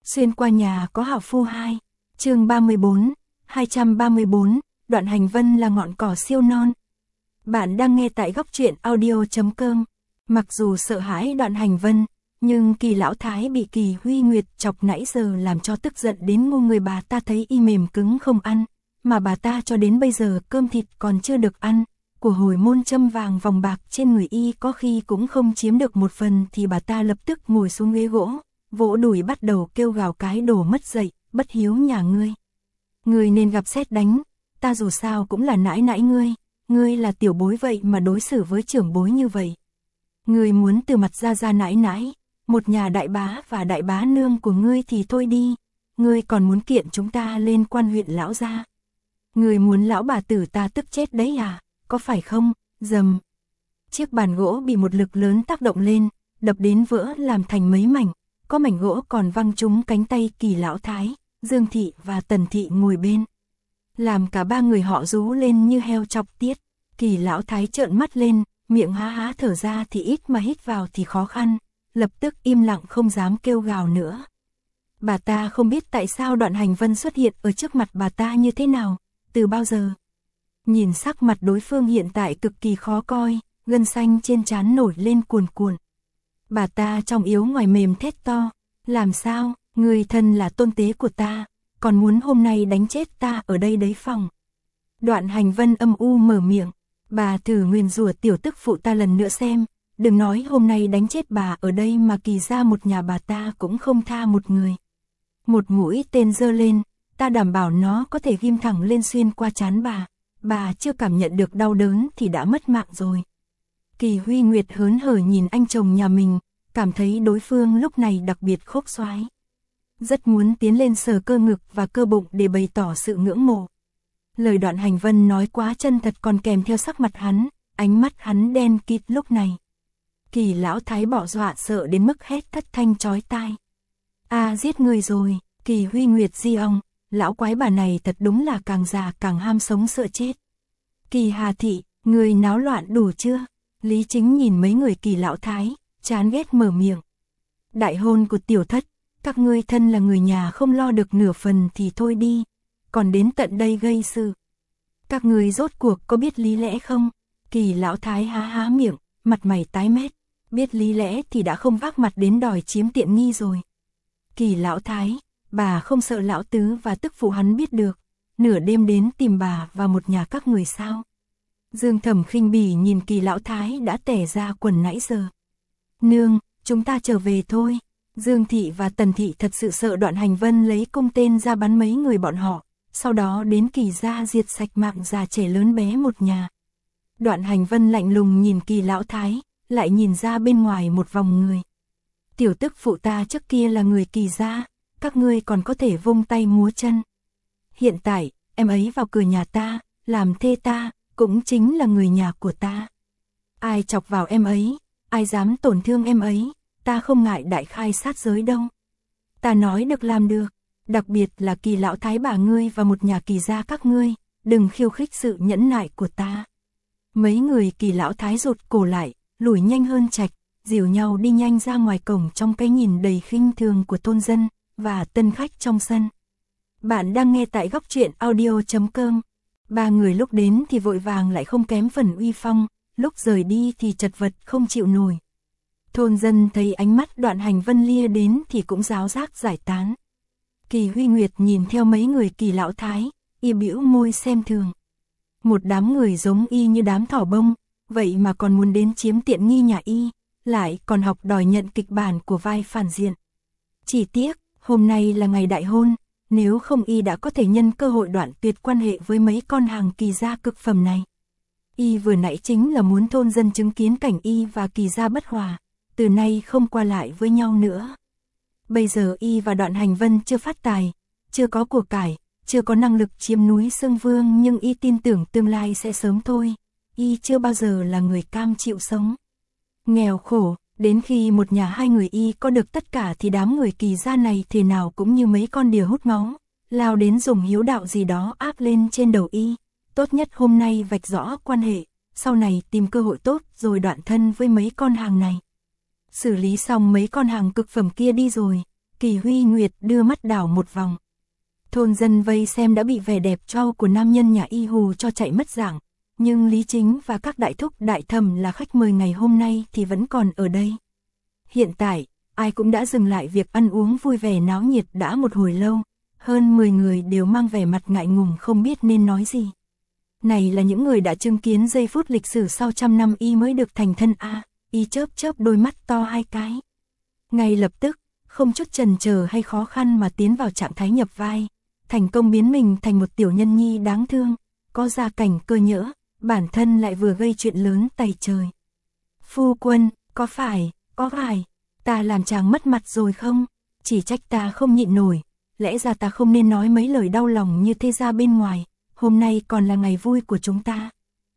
Xuyên qua nhà có hảo phu 2, chương 34, 234, Đoạn Hành Vân là ngọn cỏ siêu non. Bạn đang nghe tại góc truyện audio.com. Mặc dù sợ hãi Đoạn Hành Vân, nhưng Kỳ lão thái bị Kỳ Huy Nguyệt chọc nãy giờ làm cho tức giận đến ngu người. Bà ta thấy y mềm cứng không ăn, mà bà ta cho đến bây giờ cơm thịt còn chưa được ăn. Của hồi môn châm vàng vòng bạc trên người y có khi cũng không chiếm được một phần, thì bà ta lập tức ngồi xuống ghế gỗ, vỗ đùi bắt đầu kêu gào cái đồ mất dạy, bất hiếu nhà ngươi. Ngươi nên gặp sét đánh, ta dù sao cũng là nãi nãi ngươi là tiểu bối vậy mà đối xử với trưởng bối như vậy. Ngươi muốn từ mặt ra nãi nãi, một nhà đại bá và đại bá nương của ngươi thì thôi đi, ngươi còn muốn kiện chúng ta lên quan huyện lão gia. Ngươi muốn lão bà tử ta tức chết đấy à, có phải không? Dầm. Chiếc bàn gỗ bị một lực lớn tác động lên, đập đến vỡ làm thành mấy mảnh, có mảnh gỗ còn văng trúng cánh tay Kỳ lão thái, Dương thị và Tần thị ngồi bên. Làm cả ba người họ rú lên như heo chọc tiết. Kỳ lão thái trợn mắt lên, miệng há há thở ra thì ít mà hít vào thì khó khăn, lập tức im lặng không dám kêu gào nữa. Bà ta không biết tại sao Đoạn Hành Vân xuất hiện ở trước mặt bà ta như thế nào, từ bao giờ. Nhìn sắc mặt đối phương hiện tại cực kỳ khó coi, gân xanh trên trán nổi lên cuồn cuộn. Bà ta trong yếu ngoài mềm thét to, làm sao, người thân là tôn tế của ta, còn muốn hôm nay đánh chết ta ở đây đấy phòng. Đoạn Hành Vân âm u mở miệng, bà thử nguyền rủa tiểu tức phụ ta lần nữa xem, đừng nói hôm nay đánh chết bà ở đây mà Kỳ ra một nhà bà ta cũng không tha một người. Một mũi tên giơ lên, ta đảm bảo nó có thể ghim thẳng lên xuyên qua trán bà chưa cảm nhận được đau đớn thì đã mất mạng rồi. Kỳ Huy Nguyệt hớn hở nhìn anh chồng nhà mình, cảm thấy đối phương lúc này đặc biệt khốc xoái. Rất muốn tiến lên sờ cơ ngực và cơ bụng để bày tỏ sự ngưỡng mộ. Lời Đoạn Hành Vân nói quá chân thật còn kèm theo sắc mặt hắn, ánh mắt hắn đen kịt lúc này. Kỳ lão thái bỏ dọa sợ đến mức hét thất thanh chói tai. Giết người rồi, Kỳ Huy Nguyệt di ông, lão quái bà này thật đúng là càng già càng ham sống sợ chết. Kỳ Hà thị, người náo loạn đủ chưa? Lý Chính nhìn mấy người Kỳ lão thái, chán ghét mở miệng. Đại hôn của tiểu thất, các ngươi thân là người nhà không lo được nửa phần thì thôi đi, còn đến tận đây gây sự. Các ngươi rốt cuộc có biết lý lẽ không? Kỳ lão thái há há miệng, mặt mày tái mét, biết lý lẽ thì đã không vác mặt đến đòi chiếm tiện nghi rồi. Kỳ lão thái, bà không sợ lão tứ và tức phụ hắn biết được, nửa đêm đến tìm bà và một nhà các người sao? Dương Thẩm khinh bỉ nhìn Kỳ lão thái đã tẻ ra quần nãy giờ. Nương, chúng ta trở về thôi. Dương thị và Tần thị thật sự sợ Đoạn Hành Vân lấy cung tên ra bắn mấy người bọn họ, sau đó đến Kỳ gia diệt sạch mạng già trẻ lớn bé một nhà. Đoạn Hành Vân lạnh lùng nhìn Kỳ lão thái, lại nhìn ra bên ngoài một vòng người. Tiểu tức phụ ta trước kia là người Kỳ gia, các ngươi còn có thể vung tay múa chân. Hiện tại, em ấy vào cửa nhà ta, làm thê ta, cũng chính là người nhà của ta. Ai chọc vào em ấy, ai dám tổn thương em ấy, ta không ngại đại khai sát giới đâu. Ta nói được làm được, đặc biệt là Kỳ lão thái bà ngươi và một nhà Kỳ gia các ngươi, đừng khiêu khích sự nhẫn nại của ta. Mấy người Kỳ lão thái rụt cổ lại, lùi nhanh hơn Trạch, dìu nhau đi nhanh ra ngoài cổng trong cái nhìn đầy khinh thường của thôn dân và tân khách trong sân. Bạn đang nghe tại góc truyện audio.com. Ba người lúc đến thì vội vàng lại không kém phần uy phong, lúc rời đi thì chật vật không chịu nổi. Thôn dân thấy ánh mắt Đoạn Hành Vân lia đến thì cũng ráo rác giải tán. Kỳ Huy Nguyệt nhìn theo mấy người Kỳ lão thái, y bĩu môi xem thường. Một đám người giống y như đám thỏ bông, vậy mà còn muốn đến chiếm tiện nghi nhà y, lại còn học đòi nhận kịch bản của vai phản diện. Chỉ tiếc, hôm nay là ngày đại hôn, nếu không y đã có thể nhân cơ hội đoạn tuyệt quan hệ với mấy con hàng Kỳ gia cực phẩm này. Y vừa nãy chính là muốn thôn dân chứng kiến cảnh y và Kỳ gia bất hòa, từ nay không qua lại với nhau nữa. Bây giờ y và Đoạn Hành Vân chưa phát tài, chưa có của cải, chưa có năng lực chiếm núi Xương Vương, nhưng y tin tưởng tương lai sẽ sớm thôi. Y chưa bao giờ là người cam chịu sống nghèo khổ, đến khi một nhà hai người y có được tất cả thì đám người Kỳ gia này thế nào cũng như mấy con đỉa hút máu, lao đến dùng hiếu đạo gì đó áp lên trên đầu y. Tốt nhất hôm nay vạch rõ quan hệ, sau này tìm cơ hội tốt rồi đoạn thân với mấy con hàng này. Xử lý xong mấy con hàng cực phẩm kia đi rồi, Kỳ Huy Nguyệt đưa mắt đảo một vòng. Thôn dân vây xem đã bị vẻ đẹp trau của nam nhân nhà y hù cho chạy mất dạng, nhưng Lý Chính và các đại thúc đại thẩm là khách mời ngày hôm nay thì vẫn còn ở đây. Hiện tại, ai cũng đã dừng lại việc ăn uống vui vẻ náo nhiệt đã một hồi lâu, hơn 10 người đều mang vẻ mặt ngại ngùng không biết nên nói gì. Này là những người đã chứng kiến giây phút lịch sử sau trăm năm y mới được thành thân a. Y chớp chớp đôi mắt to hai cái. Ngay lập tức, không chút chần chờ hay khó khăn mà tiến vào trạng thái nhập vai, thành công biến mình thành một tiểu nhân nhi đáng thương, có gia cảnh cơ nhỡ, bản thân lại vừa gây chuyện lớn tày trời. Phu quân, có phải, ta làm chàng mất mặt rồi không? Chỉ trách ta không nhịn nổi, lẽ ra ta không nên nói mấy lời đau lòng như thế ra bên ngoài, hôm nay còn là ngày vui của chúng ta.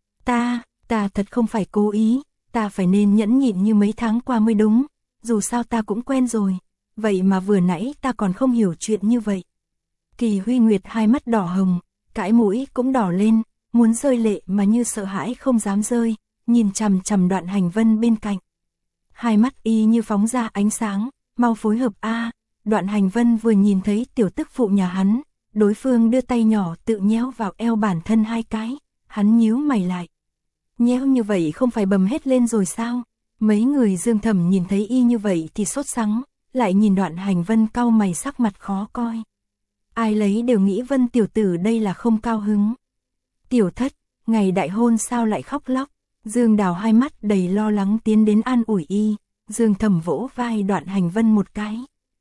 Ta thật không phải cố ý, ta phải nên nhẫn nhịn như mấy tháng qua mới đúng, dù sao ta cũng quen rồi, vậy mà vừa nãy ta còn không hiểu chuyện như vậy. Kỳ Huy Nguyệt hai mắt đỏ hồng, cái mũi cũng đỏ lên, muốn rơi lệ mà như sợ hãi không dám rơi, nhìn chằm chằm Đoạn Hành Vân bên cạnh. Hai mắt y như phóng ra ánh sáng, mau phối hợp a. Đoạn Hành Vân vừa nhìn thấy tiểu tức phụ nhà hắn, đối phương đưa tay nhỏ tự nhéo vào eo bản thân hai cái, hắn nhíu mày lại. Nhéo như vậy không phải bầm hết lên rồi sao? Mấy người Dương Thẩm nhìn thấy y như vậy thì sốt sắng, lại nhìn Đoạn Hành Vân cau mày sắc mặt khó coi. Ai lấy đều nghĩ Vân tiểu tử đây là không cao hứng. Tiểu thất, ngày đại hôn sao lại khóc lóc? Dương Đào hai mắt đầy lo lắng tiến đến an ủi y, Dương Thẩm vỗ vai Đoạn Hành Vân một cái.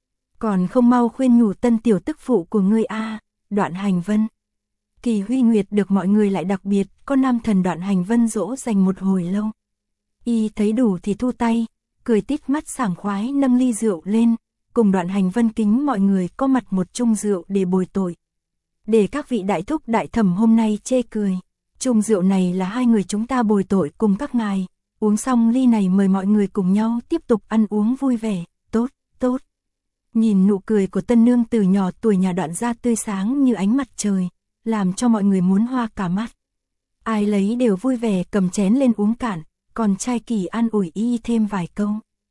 Còn không mau khuyên nhủ tân tiểu tức phụ của ngươi a. Đoạn Hành Vân. Kỳ Huy Nguyệt được mọi người lại đặc biệt, có nam thần Đoạn Hành Vân dỗ dành một hồi lâu. Y thấy đủ thì thu tay, cười tít mắt sảng khoái nâng ly rượu lên, cùng Đoạn Hành Vân kính mọi người có mặt một chung rượu để bồi tội. Để các vị đại thúc đại thẩm hôm nay chê cười, chung rượu này là hai người chúng ta bồi tội cùng các ngài, uống xong ly này mời mọi người cùng nhau tiếp tục ăn uống vui vẻ, tốt. Nhìn nụ cười của tân nương từ nhỏ tuổi nhà Đoạn ra tươi sáng như ánh mặt trời, làm cho mọi người muốn hoa cả mắt. Ai lấy đều vui vẻ cầm chén lên uống cạn, còn trai Kỳ an ủi y thêm vài câu.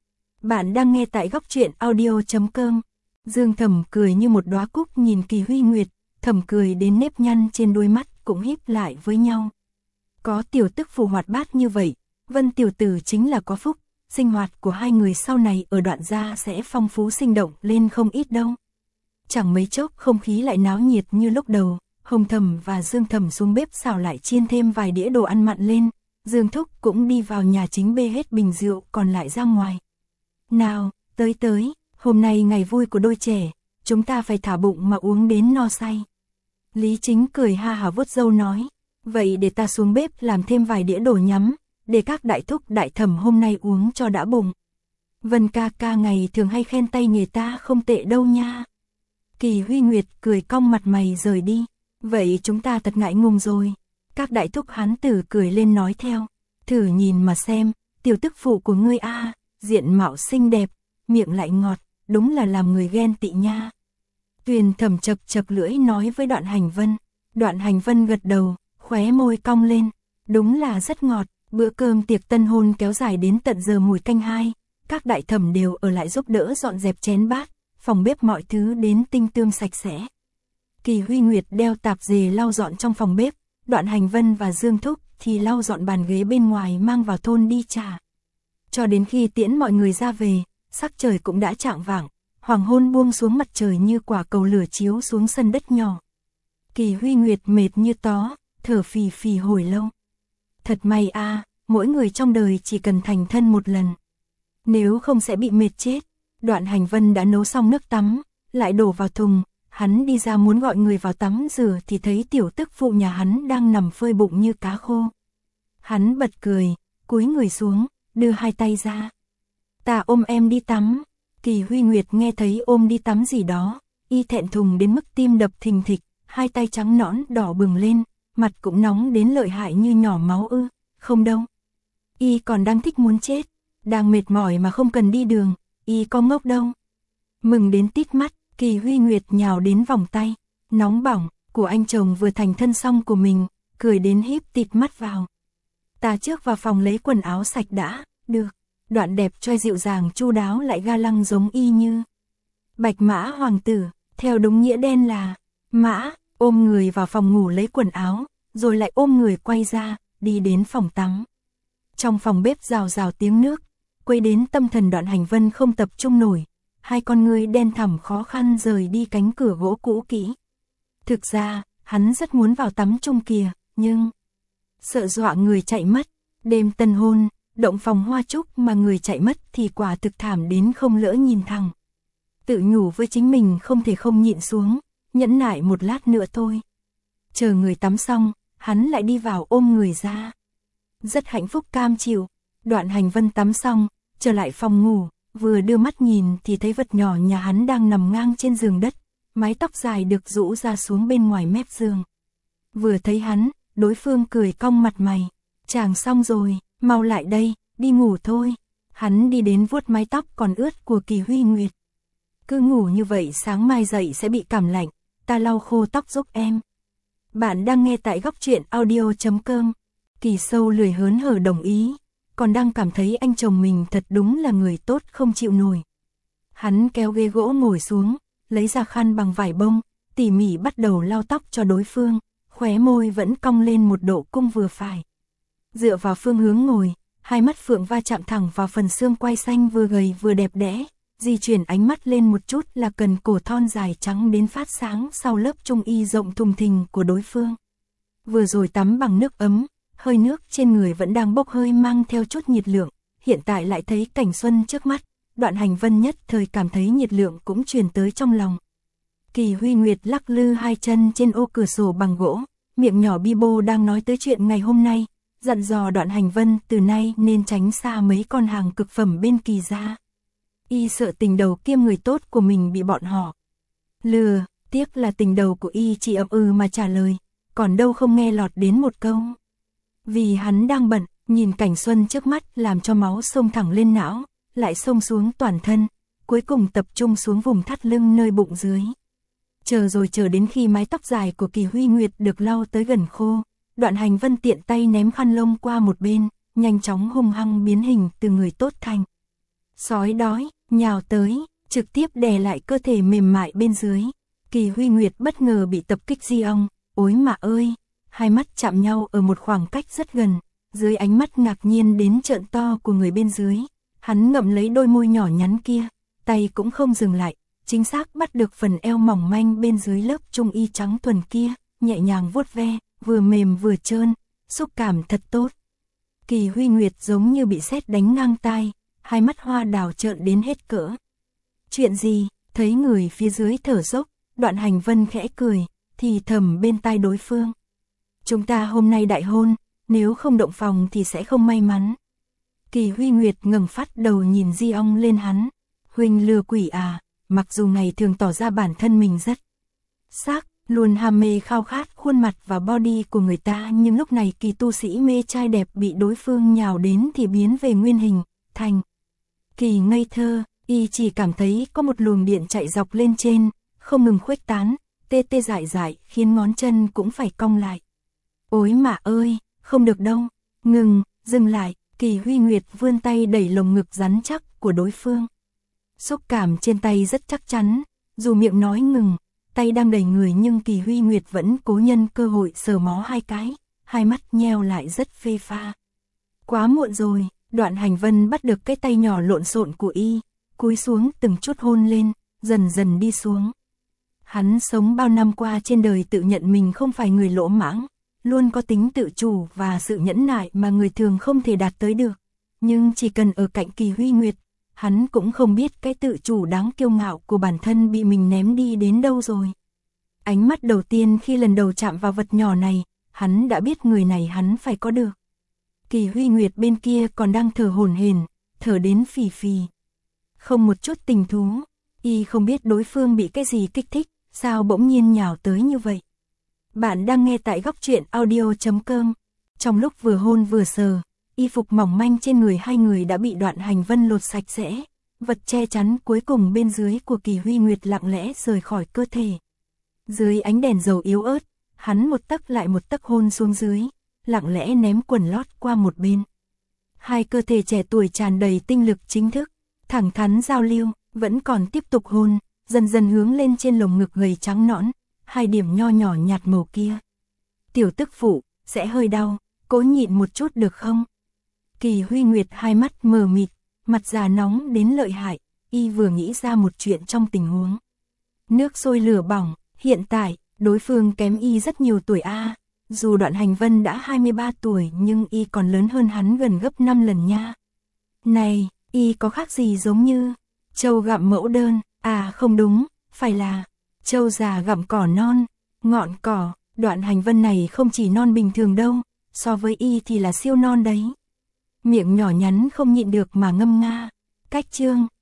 Bạn đang nghe tại góc truyện audio.com. Dương Thẩm cười như một đóa cúc nhìn Kỳ Huy Nguyệt, thầm cười đến nếp nhăn trên đôi mắt cũng híp lại với nhau. Có tiểu tức phụ hoạt bát như vậy, Vân tiểu tử chính là có phúc, sinh hoạt của hai người sau này ở Đoạn gia sẽ phong phú sinh động lên không ít đâu. Chẳng mấy chốc không khí lại náo nhiệt như lúc đầu, Hồng Thẩm và Dương Thẩm xuống bếp xào lại chiên thêm vài đĩa đồ ăn mặn lên, Dương Thúc cũng đi vào nhà chính bê hết bình rượu còn lại ra ngoài. Nào, tới, hôm nay ngày vui của đôi trẻ, chúng ta phải thả bụng mà uống đến no say. Lý Chính cười ha hả vuốt râu nói, vậy để ta xuống bếp làm thêm vài đĩa đồ nhắm, để các đại thúc đại thẩm hôm nay uống cho đã bụng. Vân ca ca ngày thường hay khen tay nghề ta không tệ đâu nha. Kỳ Huy Nguyệt cười cong mặt mày rời đi, vậy chúng ta thật ngại ngùng rồi. Các đại thúc hán tử cười lên nói theo, thử nhìn mà xem, tiểu tức phụ của ngươi a, diện mạo xinh đẹp, miệng lại ngọt, đúng là làm người ghen tị nha. Tuyền Thẩm chập lưỡi nói với Đoạn Hành Vân. Đoạn Hành Vân gật đầu, khóe môi cong lên, đúng là rất ngọt. Bữa cơm tiệc tân hôn kéo dài đến tận giờ mùi canh 2, các đại thẩm đều ở lại giúp đỡ dọn dẹp chén bát, phòng bếp mọi thứ đến tinh tươm sạch sẽ. Kỳ Huy Nguyệt đeo tạp dề lau dọn trong phòng bếp, Đoạn Hành Vân và Dương Thúc thì lau dọn bàn ghế bên ngoài mang vào thôn đi trà. Cho đến khi tiễn mọi người ra về, sắc trời cũng đã chạng vạng, hoàng hôn buông xuống mặt trời như quả cầu lửa chiếu xuống sân đất nhỏ. Kỳ Huy Nguyệt mệt như tó, thở phì phì hồi lâu. Thật may a, mỗi người trong đời chỉ cần thành thân một lần. Nếu không sẽ bị mệt chết. Đoạn Hành Vân đã nấu xong nước tắm, lại đổ vào thùng, hắn đi ra muốn gọi người vào tắm rửa thì thấy tiểu tức phụ nhà hắn đang nằm phơi bụng như cá khô. Hắn bật cười, cúi người xuống, đưa hai tay ra. Ta ôm em đi tắm. Kỳ Huy Nguyệt nghe thấy ôm đi tắm gì đó, y thẹn thùng đến mức tim đập thình thịch, hai tay trắng nõn đỏ bừng lên, mặt cũng nóng đến lợi hại như nhỏ máu ư. Không đâu. Y còn đang thích muốn chết, đang mệt mỏi mà không cần đi đường, y có ngốc đâu. Mừng đến tít mắt, Kỳ Huy Nguyệt nhào đến vòng tay, nóng bỏng, của anh chồng vừa thành thân xong của mình, cười đến híp tịt mắt vào. Ta trước vào phòng lấy quần áo sạch đã, được. Đoạn đẹp trai dịu dàng chu đáo lại ga lăng giống y như. Bạch Mã hoàng tử, theo đúng nghĩa đen là Mã, ôm người vào phòng ngủ lấy quần áo, rồi lại ôm người quay ra, đi đến phòng tắm. Trong phòng bếp rào rào tiếng nước, quấy đến tâm thần Đoạn Hành Vân không tập trung nổi, hai con ngươi đen thẳm khó khăn rời đi cánh cửa gỗ cũ kỹ. Thực ra, hắn rất muốn vào tắm chung kìa, nhưng sợ dọa người chạy mất. Đêm tân hôn, động phòng hoa trúc mà người chạy mất thì quả thực thảm đến không lỡ nhìn thẳng. Tự nhủ với chính mình không thể không nhịn xuống, nhẫn nại một lát nữa thôi. Chờ người tắm xong, hắn lại đi vào ôm người ra. Rất hạnh phúc cam chịu. Đoạn Hành Vân tắm xong, trở lại phòng ngủ, vừa đưa mắt nhìn thì thấy vật nhỏ nhà hắn đang nằm ngang trên giường đất, mái tóc dài được rũ ra xuống bên ngoài mép giường. Vừa thấy hắn, đối phương cười cong mặt mày. Chàng xong rồi, mau lại đây, đi ngủ thôi. Hắn đi đến vuốt mái tóc còn ướt của Kỳ Huy Nguyệt. Cứ ngủ như vậy sáng mai dậy sẽ bị cảm lạnh, ta lau khô tóc giúp em. Bạn đang nghe tại góc truyện audio.com. Kỳ Sâu lười hớn hở đồng ý, còn đang cảm thấy anh chồng mình thật đúng là người tốt không chịu nổi. Hắn kéo ghế gỗ ngồi xuống, lấy ra khăn bằng vải bông, tỉ mỉ bắt đầu lau tóc cho đối phương, khóe môi vẫn cong lên một độ cung vừa phải. Dựa vào phương hướng ngồi, hai mắt Phượng va chạm thẳng vào phần xương quai xanh vừa gầy vừa đẹp đẽ, di chuyển ánh mắt lên một chút là cần cổ thon dài trắng đến phát sáng sau lớp trung y rộng thùng thình của đối phương. Vừa rồi tắm bằng nước ấm, hơi nước trên người vẫn đang bốc hơi mang theo chút nhiệt lượng, hiện tại lại thấy cảnh xuân trước mắt, Đoạn Hành Vân nhất thời cảm thấy nhiệt lượng cũng truyền tới trong lòng. Kỳ Huy Nguyệt lắc lư hai chân trên ô cửa sổ bằng gỗ, miệng nhỏ bi bô đang nói tới chuyện ngày hôm nay, dặn dò Đoạn Hành Vân từ nay nên tránh xa mấy con hàng cực phẩm bên Kỳ gia. Y sợ tình đầu kiêm người tốt của mình bị bọn họ lừa, tiếc là tình đầu của Y chỉ ậm ừ mà trả lời, còn đâu không nghe lọt đến một câu. Vì hắn đang bận, nhìn cảnh xuân trước mắt làm cho máu xông thẳng lên não, lại xông xuống toàn thân, cuối cùng tập trung xuống vùng thắt lưng nơi bụng dưới. Chờ đến khi mái tóc dài của Kỳ Huy Nguyệt được lau tới gần khô, Đoạn Hành Vân tiện tay ném khăn lông qua một bên, nhanh chóng hung hăng biến hình từ người tốt thành sói đói, nhào tới, trực tiếp đè lại cơ thể mềm mại bên dưới. Kỳ Huy Nguyệt bất ngờ bị tập kích di ong, ối mà ơi, hai mắt chạm nhau ở một khoảng cách rất gần, dưới ánh mắt ngạc nhiên đến trợn to của người bên dưới, hắn ngậm lấy đôi môi nhỏ nhắn kia, tay cũng không dừng lại, chính xác bắt được phần eo mỏng manh bên dưới lớp trung y trắng thuần kia, nhẹ nhàng vuốt ve, vừa mềm vừa trơn, xúc cảm thật tốt. Kỳ Huy Nguyệt giống như bị sét đánh ngang tai, hai mắt hoa đào trợn đến hết cỡ. Chuyện gì? Thấy người phía dưới thở dốc, Đoạn Hành Vân khẽ cười, thì thầm bên tai đối phương. Chúng ta hôm nay đại hôn, nếu không động phòng thì sẽ không may mắn. Kỳ Huy Nguyệt ngẩng phát đầu nhìn di ong lên hắn. Huynh lừa quỷ à, mặc dù ngày thường tỏ ra bản thân mình rất sắc, luôn ham mê khao khát khuôn mặt và body của người ta, nhưng lúc này Kỳ tu sĩ mê trai đẹp bị đối phương nhào đến thì biến về nguyên hình, thành Kỳ ngây thơ, y chỉ cảm thấy có một luồng điện chạy dọc lên trên, không ngừng khuếch tán, tê tê dại dại, khiến ngón chân cũng phải cong lại. Ôi mà ơi, không được đâu, ngừng, dừng lại, Kỳ Huy Nguyệt vươn tay đẩy lồng ngực rắn chắc của đối phương. Xúc cảm trên tay rất chắc chắn, dù miệng nói ngừng, tay đang đẩy người nhưng Kỳ Huy Nguyệt vẫn cố nhân cơ hội sờ mó hai cái, hai mắt nheo lại rất phê pha. Quá muộn rồi, Đoạn Hành Vân bắt được cái tay nhỏ lộn xộn của y, cúi xuống từng chút hôn lên, dần dần đi xuống. Hắn sống bao năm qua trên đời tự nhận mình không phải người lỗ mãng, luôn có tính tự chủ và sự nhẫn nại mà người thường không thể đạt tới được. Nhưng chỉ cần ở cạnh Kỳ Huy Nguyệt, hắn cũng không biết cái tự chủ đáng kiêu ngạo của bản thân bị mình ném đi đến đâu rồi. Ánh mắt đầu tiên khi lần đầu chạm vào vật nhỏ này, hắn đã biết người này hắn phải có được. Kỳ Huy Nguyệt bên kia còn đang thở hổn hển, thở đến phì phì. Không một chút tình thú, y không biết đối phương bị cái gì kích thích, sao bỗng nhiên nhào tới như vậy. Bạn đang nghe tại góc truyện audio.com. Trong lúc vừa hôn vừa sờ, y phục mỏng manh trên người hai người đã bị Đoạn Hành Vân lột sạch sẽ, vật che chắn cuối cùng bên dưới của Kỳ Huy Nguyệt lặng lẽ rời khỏi cơ thể. Dưới ánh đèn dầu yếu ớt, hắn một tấc lại một tấc hôn xuống dưới, lặng lẽ ném quần lót qua một bên. Hai cơ thể trẻ tuổi tràn đầy tinh lực chính thức, thẳng thắn giao lưu, vẫn còn tiếp tục hôn, dần dần hướng lên trên lồng ngực gầy trắng nõn, hai điểm nho nhỏ nhạt màu kia. Tiểu tức phụ, sẽ hơi đau, cố nhịn một chút được không? Kỳ Huy Nguyệt hai mắt mờ mịt, mặt già nóng đến lợi hại, y vừa nghĩ ra một chuyện trong tình huống. Nước sôi lửa bỏng, hiện tại, đối phương kém y rất nhiều tuổi a. Dù Đoạn Hành Vân đã 23 tuổi nhưng y còn lớn hơn hắn gần gấp 5 lần nha. Này, y có khác gì giống như trâu gặm mẫu đơn, à không đúng, phải là trâu già gặm cỏ non, ngọn cỏ, Đoạn Hành Vân này không chỉ non bình thường đâu, so với y thì là siêu non đấy. Miệng nhỏ nhắn không nhịn được mà ngâm nga, cách chương.